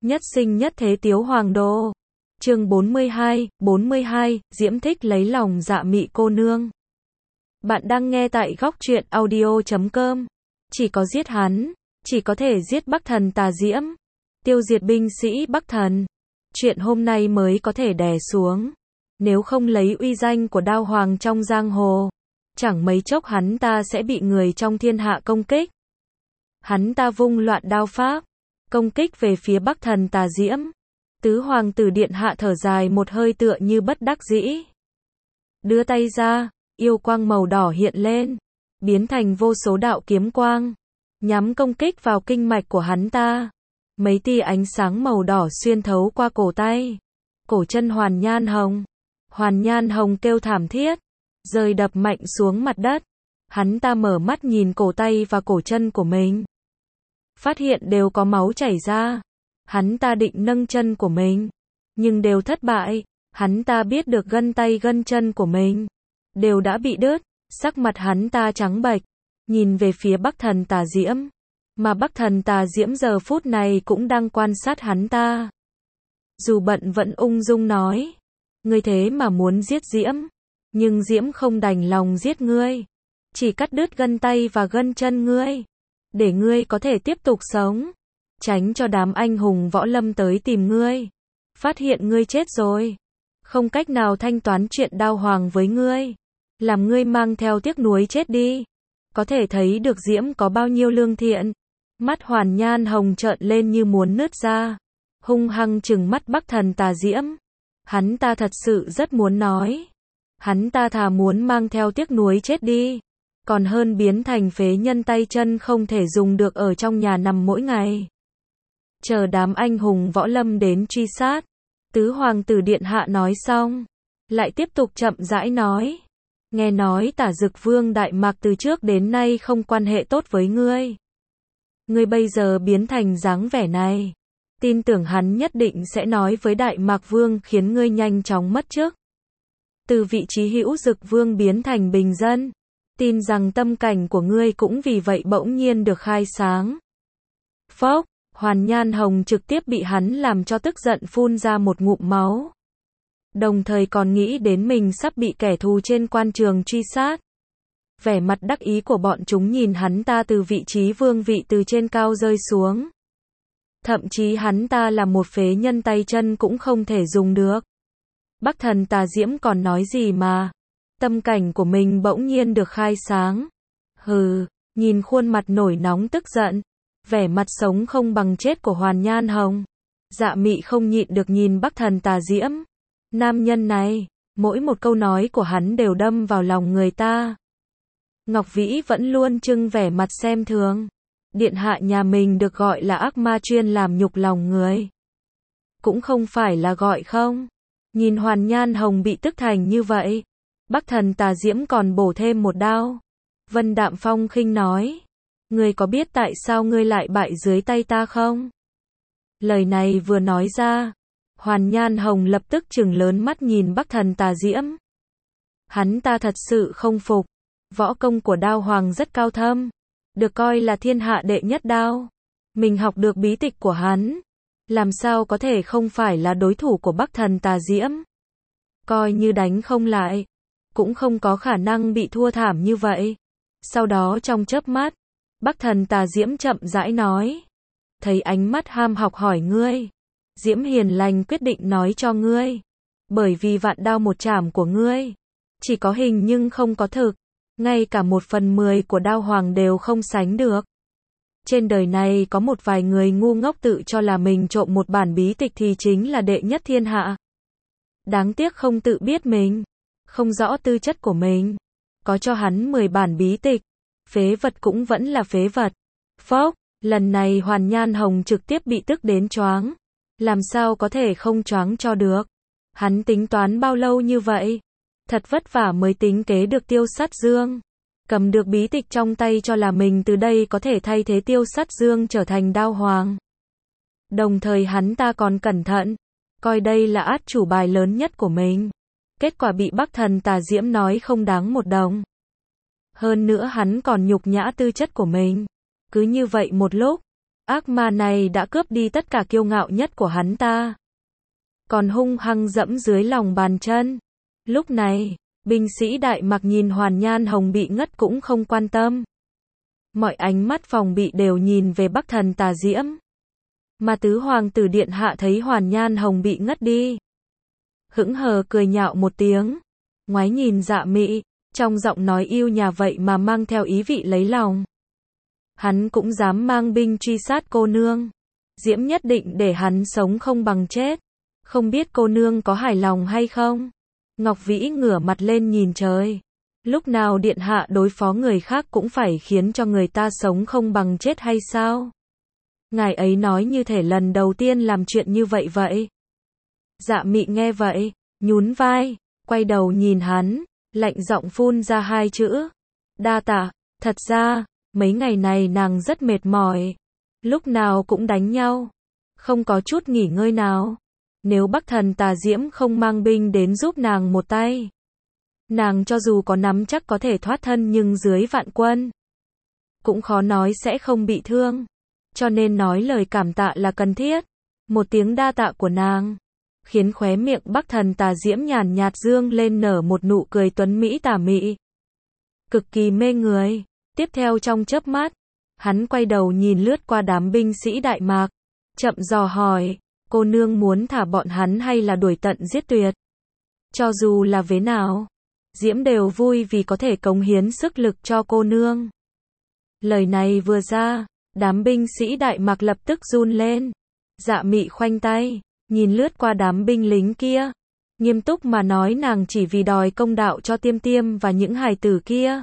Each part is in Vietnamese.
Nhất sinh nhất thế Tiếu Hoàng Đô. Chương 42, Diễm thích lấy lòng Dạ Mị cô nương. Bạn đang nghe tại góc truyện audio.com. Chỉ có giết hắn, chỉ có thể giết Bắc Thần Tà Diễm, tiêu diệt binh sĩ Bắc Thần. Chuyện hôm nay mới có thể đè xuống. Nếu không lấy uy danh của Đao Hoàng trong giang hồ, chẳng mấy chốc hắn ta sẽ bị người trong thiên hạ công kích. Hắn ta vung loạn đao pháp, công kích về phía Bắc Thần Tà Diễm. Tứ hoàng tử điện hạ thở dài một hơi tựa như bất đắc dĩ. Đưa tay ra, yêu quang màu đỏ hiện lên, biến thành vô số đạo kiếm quang, nhắm công kích vào kinh mạch của hắn ta. Mấy tia ánh sáng màu đỏ xuyên thấu qua cổ tay, cổ chân Hoàn Nhan Hồng. Hoàn Nhan Hồng kêu thảm thiết, rơi đập mạnh xuống mặt đất. Hắn ta mở mắt nhìn cổ tay và cổ chân của mình, phát hiện đều có máu chảy ra. Hắn ta định nâng chân của mình, nhưng đều thất bại. Hắn ta biết được gân tay gân chân của mình đều đã bị đứt. Sắc mặt hắn ta trắng bệch, nhìn về phía Bắc Thần Tà Diễm, mà Bắc Thần Tà Diễm giờ phút này cũng đang quan sát hắn ta. Dù bận vẫn ung dung nói, ngươi thế mà muốn giết Diễm, nhưng Diễm không đành lòng giết ngươi, chỉ cắt đứt gân tay và gân chân ngươi, để ngươi có thể tiếp tục sống, tránh cho đám anh hùng võ lâm tới tìm ngươi, phát hiện ngươi chết rồi, không cách nào thanh toán chuyện Đao Hoàng với ngươi, làm ngươi mang theo tiếc nuối chết đi. Có thể thấy được Diễm có bao nhiêu lương thiện. Mắt Hoàn Nhan Hồng trợn lên như muốn nứt ra, hung hăng trừng mắt Bắc Thần Tà Diễm. Hắn ta thật sự rất muốn nói, hắn ta thà muốn mang theo tiếc nuối chết đi, còn hơn biến thành phế nhân tay chân không thể dùng được ở trong nhà nằm mỗi ngày, chờ đám anh hùng võ lâm đến truy sát. Tứ hoàng tử điện hạ nói xong, lại tiếp tục chậm rãi nói, nghe nói Tả Dực Vương Đại Mạc từ trước đến nay không quan hệ tốt với ngươi. Ngươi bây giờ biến thành dáng vẻ này, tin tưởng hắn nhất định sẽ nói với Đại Mạc Vương khiến ngươi nhanh chóng mất chức. Từ vị trí hữu Dực Vương biến thành bình dân, tin rằng tâm cảnh của ngươi cũng vì vậy bỗng nhiên được khai sáng. Phốc, Hoàn Nhan Hồng trực tiếp bị hắn làm cho tức giận phun ra một ngụm máu. Đồng thời còn nghĩ đến mình sắp bị kẻ thù trên quan trường truy sát. Vẻ mặt đắc ý của bọn chúng nhìn hắn ta từ vị trí vương vị từ trên cao rơi xuống. Thậm chí hắn ta là một phế nhân tay chân cũng không thể dùng được. Bắc Thần Tà Diễm còn nói gì mà, tâm cảnh của mình bỗng nhiên được khai sáng. Hừ, nhìn khuôn mặt nổi nóng tức giận, vẻ mặt sống không bằng chết của Hoàn Nhan Hồng, Dạ Mị không nhịn được nhìn Bắc Thần Tà Diễm. Nam nhân này, mỗi một câu nói của hắn đều đâm vào lòng người ta. Ngọc Vĩ vẫn luôn trưng vẻ mặt xem thường. Điện hạ nhà mình được gọi là ác ma chuyên làm nhục lòng người. Cũng không phải là gọi không. Nhìn Hoàn Nhan Hồng bị tức thành như vậy, Bắc Thần Tà Diễm còn bổ thêm một đao. Vân Đạm Phong khinh nói, ngươi có biết tại sao ngươi lại bại dưới tay ta không? Lời này vừa nói ra, Hoàn Nhan Hồng lập tức trừng lớn mắt nhìn Bắc Thần Tà Diễm. Hắn ta thật sự không phục. Võ công của Đao Hoàng rất cao thâm, được coi là thiên hạ đệ nhất đao. Mình học được bí tịch của hắn, làm sao có thể không phải là đối thủ của Bắc Thần Tà Diễm. Coi như đánh không lại, cũng không có khả năng bị thua thảm như vậy. Sau đó trong chớp mắt, Bắc Thần Tà Diễm chậm rãi nói, thấy ánh mắt ham học hỏi ngươi, Diễm hiền lành quyết định nói cho ngươi, bởi vì vạn đao một chảm của ngươi, chỉ có hình nhưng không có thực, ngay cả 1/10 của Đao Hoàng đều không sánh được. Trên đời này có một vài người ngu ngốc tự cho là mình trộm một bản bí tịch thì chính là đệ nhất thiên hạ. Đáng tiếc không tự biết mình, không rõ tư chất của mình. Có cho hắn 10 bản bí tịch, phế vật cũng vẫn là phế vật. Phốc, lần này Hoàn Nhan Hồng trực tiếp bị tức đến choáng. Làm sao có thể không choáng cho được. Hắn tính toán bao lâu như vậy? Thật vất vả mới tính kế được Tiêu Sát Dương. Cầm được bí tịch trong tay cho là mình từ đây có thể thay thế Tiêu Sát Dương trở thành Đao Hoàng. Đồng thời hắn ta còn cẩn thận, coi đây là át chủ bài lớn nhất của mình. Kết quả bị Bắc Thần Tà Diễm nói không đáng một đồng. Hơn nữa hắn còn nhục nhã tư chất của mình. Cứ như vậy một lúc, Ác ma này đã cướp đi tất cả kiêu ngạo nhất của hắn ta, còn hung hăng dẫm dưới lòng bàn chân. Lúc này, binh sĩ Đại Mạc nhìn Hoàn Nhan Hồng bị ngất cũng không quan tâm. Mọi ánh mắt phòng bị đều nhìn về Bắc Thần Tà Diễm. Mà tứ hoàng tử điện hạ thấy Hoàn Nhan Hồng bị ngất đi, hững hờ cười nhạo một tiếng, ngoái nhìn Dạ Mị, trong giọng nói yêu nhà vậy mà mang theo ý vị lấy lòng. Hắn cũng dám mang binh truy sát cô nương. Diễm nhất định để hắn sống không bằng chết. Không biết cô nương có hài lòng hay không? Ngọc Vĩ ngửa mặt lên nhìn trời. Lúc nào điện hạ đối phó người khác cũng phải khiến cho người ta sống không bằng chết hay sao? Ngài ấy nói như thể lần đầu tiên làm chuyện như vậy vậy. Dạ Mị nghe vậy, nhún vai, quay đầu nhìn hắn, lạnh giọng phun ra hai chữ. Đa tạ. Thật ra, mấy ngày này nàng rất mệt mỏi. Lúc nào cũng đánh nhau. Không có chút nghỉ ngơi nào. Nếu Bắc Thần Tà Diễm không mang binh đến giúp nàng một tay, nàng cho dù có nắm chắc có thể thoát thân nhưng dưới vạn quân, cũng khó nói sẽ không bị thương. Cho nên nói lời cảm tạ là cần thiết. Một tiếng đa tạ của nàng, khiến khóe miệng Bắc Thần Tà Diễm nhàn nhạt dương lên nở một nụ cười tuấn mỹ tà mị. Cực kỳ mê người. Tiếp theo trong chớp mắt, hắn quay đầu nhìn lướt qua đám binh sĩ Đại Mạc, chậm dò hỏi, cô nương muốn thả bọn hắn hay là đuổi tận giết tuyệt? Cho dù là vế nào, Diễm đều vui vì có thể cống hiến sức lực cho cô nương. Lời này vừa ra, đám binh sĩ Đại Mạc lập tức run lên. Dạ Mị khoanh tay, nhìn lướt qua đám binh lính kia, nghiêm túc mà nói nàng chỉ vì đòi công đạo cho Tiêm Tiêm và những hài tử kia.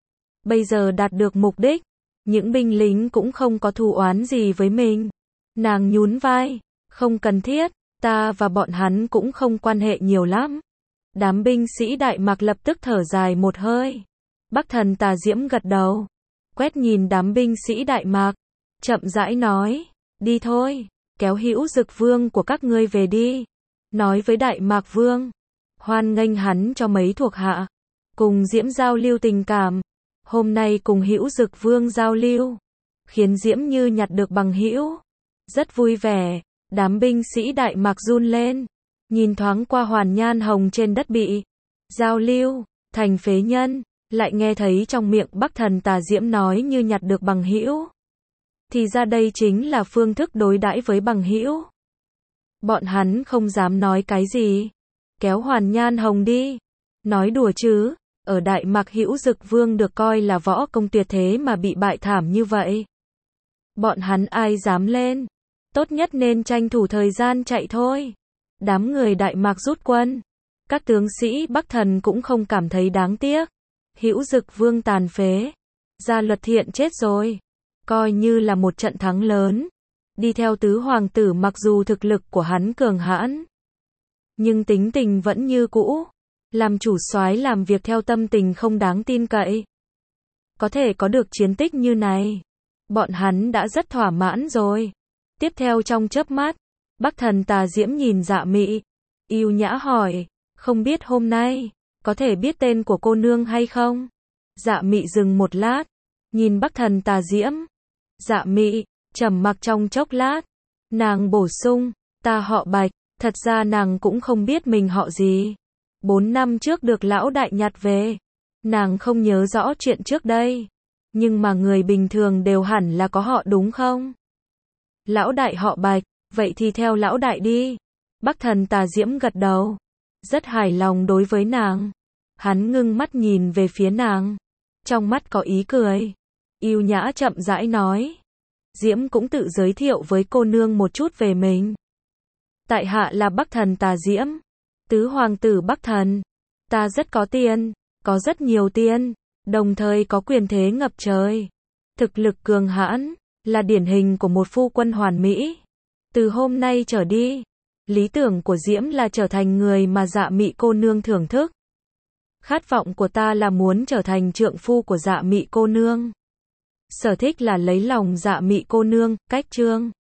Bây giờ đạt được mục đích, những binh lính cũng không có thù oán gì với mình. Nàng nhún vai, không cần thiết, ta và bọn hắn cũng không quan hệ nhiều lắm. Đám binh sĩ Đại Mạc lập tức thở dài một hơi. Bắc Thần Tà Diễm gật đầu, quét nhìn đám binh sĩ Đại Mạc, chậm rãi nói, đi thôi, kéo Hữu Dực Vương của các ngươi về đi. Nói với Đại Mạc Vương, hoan nghênh hắn cho mấy thuộc hạ, cùng Diễm giao lưu tình cảm. Hôm nay cùng Hữu Dực Vương giao lưu, khiến Diễm như nhặt được bằng hữu. Rất vui vẻ, đám binh sĩ Đại Mạc run lên, nhìn thoáng qua Hoàn Nhan Hồng trên đất bị giao lưu thành phế nhân, lại nghe thấy trong miệng Bắc Thần Tà Diễm nói như nhặt được bằng hữu. Thì ra đây chính là phương thức đối đãi với bằng hữu. Bọn hắn không dám nói cái gì. Kéo Hoàn Nhan Hồng đi. Nói đùa chứ, ở Đại Mạc Hữu Dực Vương được coi là võ công tuyệt thế mà bị bại thảm như vậy. Bọn hắn ai dám lên. Tốt nhất nên tranh thủ thời gian chạy thôi. Đám người Đại Mạc rút quân. Các tướng sĩ Bắc Thần cũng không cảm thấy đáng tiếc. Hữu Dực Vương tàn phế. Gia Luật Thiện chết rồi. Coi như là một trận thắng lớn. Đi theo tứ hoàng tử mặc dù thực lực của hắn cường hãn, nhưng tính tình vẫn như cũ. Làm chủ soái làm việc theo tâm tình không đáng tin cậy. Có thể có được chiến tích như này, bọn hắn đã rất thỏa mãn rồi. Tiếp theo trong chớp mắt, Bắc Thần Tà Diễm nhìn Dạ Mị, yêu nhã hỏi, không biết hôm nay, có thể biết tên của cô nương hay không? Dạ Mị dừng một lát, nhìn Bắc Thần Tà Diễm. Dạ Mị trầm mặc trong chốc lát, nàng bổ sung, ta họ Bạch. Thật ra nàng cũng không biết mình họ gì. 4 năm trước được lão đại nhặt về. Nàng không nhớ rõ chuyện trước đây. Nhưng mà người bình thường đều hẳn là có họ đúng không? Lão đại họ Bạch, vậy thì theo lão đại đi. Bắc Thần Tà Diễm gật đầu. Rất hài lòng đối với nàng. Hắn ngưng mắt nhìn về phía nàng. Trong mắt có ý cười. Yêu nhã chậm rãi nói. Diễm cũng tự giới thiệu với cô nương một chút về mình. Tại hạ là Bắc Thần Tà Diễm, tứ hoàng tử Bắc Thần. Ta rất có tiền, có rất nhiều tiền, đồng thời có quyền thế ngập trời. Thực lực cường hãn, là điển hình của một phu quân hoàn mỹ. Từ hôm nay trở đi, lý tưởng của Diễm là trở thành người mà Dạ Mị cô nương thưởng thức. Khát vọng của ta là muốn trở thành trượng phu của Dạ Mị cô nương. Sở thích là lấy lòng Dạ Mị cô nương, cách chương.